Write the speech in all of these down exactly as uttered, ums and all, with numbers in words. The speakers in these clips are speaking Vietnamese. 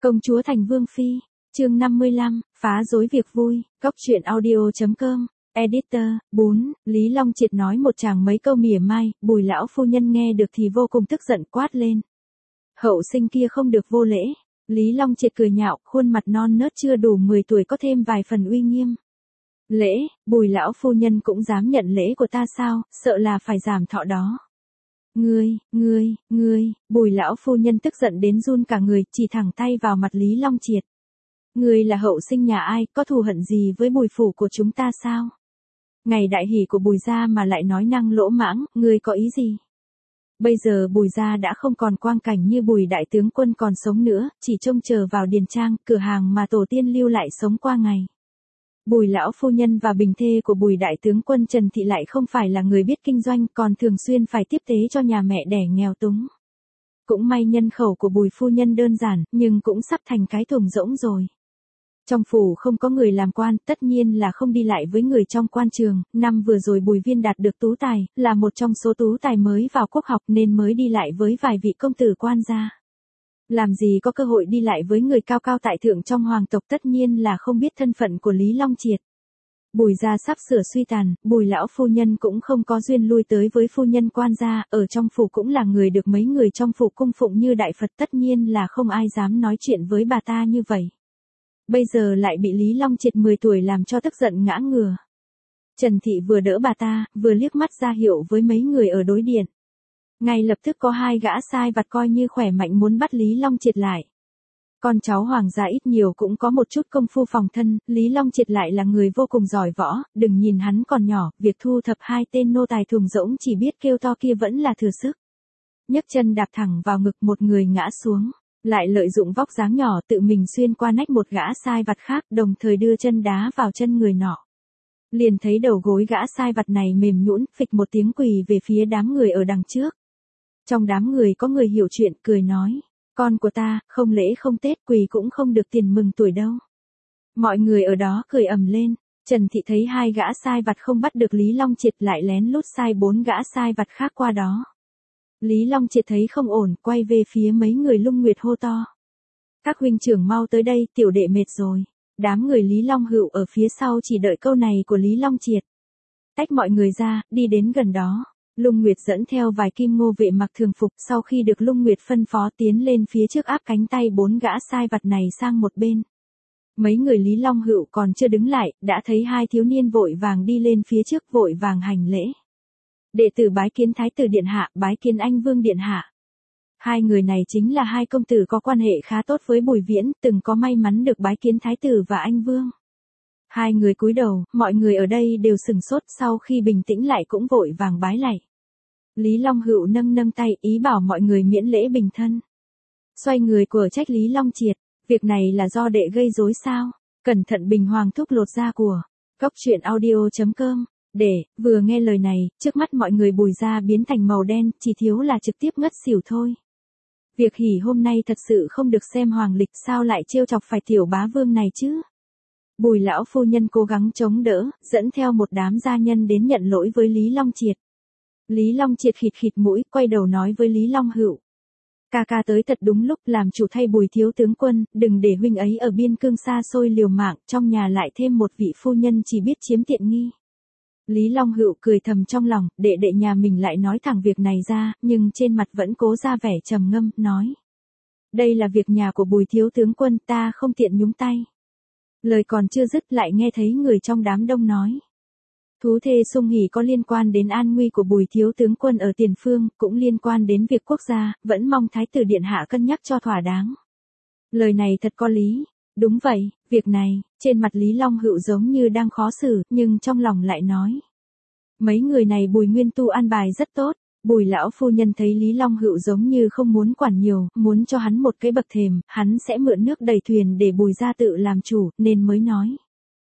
Công chúa thành vương phi, chương năm mươi lăm, phá rối việc vui, góc truyện audio chấm com, editor, bốn, Lý Long Triệt nói một tràng mấy câu mỉa mai, Bùi lão phu nhân nghe được thì vô cùng tức giận quát lên. Hậu sinh kia không được vô lễ, Lý Long Triệt cười nhạo, khuôn mặt non nớt chưa đủ mười tuổi có thêm vài phần uy nghiêm. Lễ, Bùi lão phu nhân cũng dám nhận lễ của ta sao, sợ là phải giảm thọ đó. Ngươi, ngươi, ngươi, Bùi lão phu nhân tức giận đến run cả người, chỉ thẳng tay vào mặt Lý Long Triệt. Ngươi là hậu sinh nhà ai, có thù hận gì với Bùi phủ của chúng ta sao? Ngày đại hỷ của Bùi gia mà lại nói năng lỗ mãng, ngươi có ý gì? Bây giờ Bùi gia đã không còn quang cảnh như Bùi đại tướng quân còn sống nữa, chỉ trông chờ vào điền trang, cửa hàng mà tổ tiên lưu lại sống qua ngày. Bùi lão phu nhân và bình thê của Bùi đại tướng quân Trần Thị lại không phải là người biết kinh doanh, còn thường xuyên phải tiếp tế cho nhà mẹ đẻ nghèo túng. Cũng may nhân khẩu của Bùi phu nhân đơn giản, nhưng cũng sắp thành cái thùng rỗng rồi. Trong phủ không có người làm quan, tất nhiên là không đi lại với người trong quan trường, năm vừa rồi Bùi Viên đạt được tú tài, là một trong số tú tài mới vào quốc học nên mới đi lại với vài vị công tử quan gia. Làm gì có cơ hội đi lại với người cao cao tại thượng trong hoàng tộc, tất nhiên là không biết thân phận của Lý Long Triệt. Bùi gia sắp sửa suy tàn, Bùi lão phu nhân cũng không có duyên lui tới với phu nhân quan gia, ở trong phủ cũng là người được mấy người trong phủ cung phụng như đại Phật, tất nhiên là không ai dám nói chuyện với bà ta như vậy. Bây giờ lại bị Lý Long Triệt mười tuổi làm cho tức giận ngã ngửa. Trần Thị vừa đỡ bà ta, vừa liếc mắt ra hiệu với mấy người ở đối điện. Ngay lập tức có hai gã sai vặt coi như khỏe mạnh muốn bắt Lý Long Triệt lại. Con cháu hoàng gia ít nhiều cũng có một chút công phu phòng thân, Lý Long Triệt lại là người vô cùng giỏi võ, đừng nhìn hắn còn nhỏ, việc thu thập hai tên nô tài thùng rỗng chỉ biết kêu to kia vẫn là thừa sức. Nhấc chân đạp thẳng vào ngực một người ngã xuống, lại lợi dụng vóc dáng nhỏ tự mình xuyên qua nách một gã sai vặt khác, đồng thời đưa chân đá vào chân người nọ. Liền thấy đầu gối gã sai vặt này mềm nhũn, phịch một tiếng quỳ về phía đám người ở đằng trước. Trong đám người có người hiểu chuyện, cười nói, con của ta, không lễ không Tết quỳ cũng không được tiền mừng tuổi đâu. Mọi người ở đó cười ầm lên. Trần Thị thấy hai gã sai vặt không bắt được Lý Long Triệt, lại lén lút sai bốn gã sai vặt khác qua đó. Lý Long Triệt thấy không ổn, quay về phía mấy người Lung Nguyệt hô to. Các huynh trưởng mau tới đây, tiểu đệ mệt rồi. Đám người Lý Long Hựu ở phía sau chỉ đợi câu này của Lý Long Triệt. Tách mọi người ra, đi đến gần đó. Lung Nguyệt dẫn theo vài kim ngô vệ mặc thường phục, sau khi được Lung Nguyệt phân phó tiến lên phía trước áp cánh tay bốn gã sai vặt này sang một bên. Mấy người Lý Long Hựu còn chưa đứng lại, đã thấy hai thiếu niên vội vàng đi lên phía trước vội vàng hành lễ. Đệ tử bái kiến Thái tử điện hạ, bái kiến Anh Vương điện hạ. Hai người này chính là hai công tử có quan hệ khá tốt với Bùi Viễn, từng có may mắn được bái kiến Thái tử và Anh Vương. Hai người cúi đầu, mọi người ở đây đều sừng sốt, sau khi bình tĩnh lại cũng vội vàng bái lạy. Lý Long Hựu nâng nâng tay, ý bảo mọi người miễn lễ bình thân. Xoay người của trách Lý Long Triệt, việc này là do đệ gây rối sao? Cẩn thận Bình Hoàng thúc lột da của. Góc truyện audio chấm com. Để, vừa nghe lời này, trước mắt mọi người Bùi gia biến thành màu đen, chỉ thiếu là trực tiếp ngất xỉu thôi. Việc hỉ hôm nay thật sự không được xem hoàng lịch, sao lại trêu chọc phải tiểu bá vương này chứ? Bùi lão phu nhân cố gắng chống đỡ, dẫn theo một đám gia nhân đến nhận lỗi với Lý Long Triệt. Lý Long Triệt khịt khịt mũi, quay đầu nói với Lý Long Hựu. Ca ca tới thật đúng lúc, làm chủ thay Bùi thiếu tướng quân, đừng để huynh ấy ở biên cương xa xôi liều mạng, trong nhà lại thêm một vị phu nhân chỉ biết chiếm tiện nghi. Lý Long Hựu cười thầm trong lòng, đệ đệ nhà mình lại nói thẳng việc này ra, nhưng trên mặt vẫn cố ra vẻ trầm ngâm, nói. Đây là việc nhà của Bùi thiếu tướng quân, ta không tiện nhúng tay. Lời còn chưa dứt lại nghe thấy người trong đám đông nói. Thú thê sung hỉ có liên quan đến an nguy của Bùi thiếu tướng quân ở tiền phương, cũng liên quan đến việc quốc gia, vẫn mong Thái tử điện hạ cân nhắc cho thỏa đáng. Lời này thật có lý. Đúng vậy, việc này, trên mặt Lý Long Hựu giống như đang khó xử, nhưng trong lòng lại nói. Mấy người này Bùi Nguyên Tu an bài rất tốt. Bùi lão phu nhân thấy Lý Long Hựu giống như không muốn quản nhiều, muốn cho hắn một cái bậc thềm, hắn sẽ mượn nước đầy thuyền để Bùi gia tự làm chủ, nên mới nói.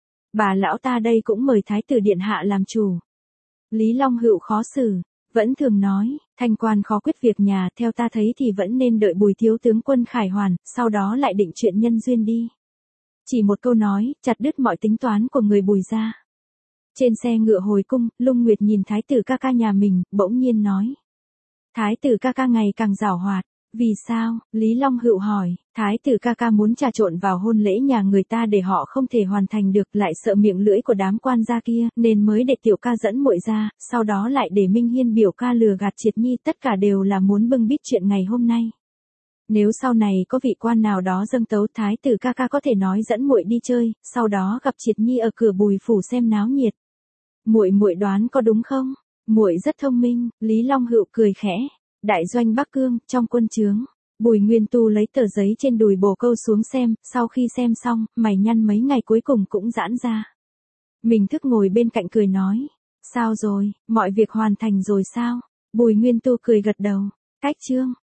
Bà lão ta đây cũng mời Thái tử điện hạ làm chủ. Lý Long Hựu khó xử, vẫn thường nói, thanh quan khó quyết việc nhà, theo ta thấy thì vẫn nên đợi Bùi thiếu tướng quân khải hoàn, sau đó lại định chuyện nhân duyên đi. Chỉ một câu nói, chặt đứt mọi tính toán của người Bùi gia. Trên xe ngựa hồi cung, Lung Nguyệt nhìn Thái tử ca ca nhà mình, bỗng nhiên nói. Thái tử ca ca ngày càng giảo hoạt, Vì sao? Lý Long Hựu hỏi, thái tử ca ca muốn trà trộn vào hôn lễ nhà người ta để họ không thể hoàn thành được, lại sợ miệng lưỡi của đám quan gia kia, nên mới để tiểu ca dẫn muội ra, sau đó lại để Minh Hiên biểu ca lừa gạt Triệt Nhi, tất cả đều là muốn bưng bít chuyện ngày hôm nay. Nếu sau này có vị quan nào đó dâng tấu, thái tử ca ca có thể nói dẫn muội đi chơi, sau đó gặp Triệt Nhi ở cửa Bùi phủ xem náo nhiệt. Muội muội đoán có đúng không? Muội rất thông minh, Lý Long Hựu cười khẽ. Đại doanh Bắc Cương, trong quân trướng, Bùi Nguyên Tu lấy tờ giấy trên đùi bồ câu xuống xem, sau khi xem xong, mày nhăn mấy ngày cuối cùng cũng giãn ra. Mình thức ngồi bên cạnh cười nói, sao rồi, mọi việc hoàn thành rồi sao? Bùi Nguyên Tu cười gật đầu, cách chương.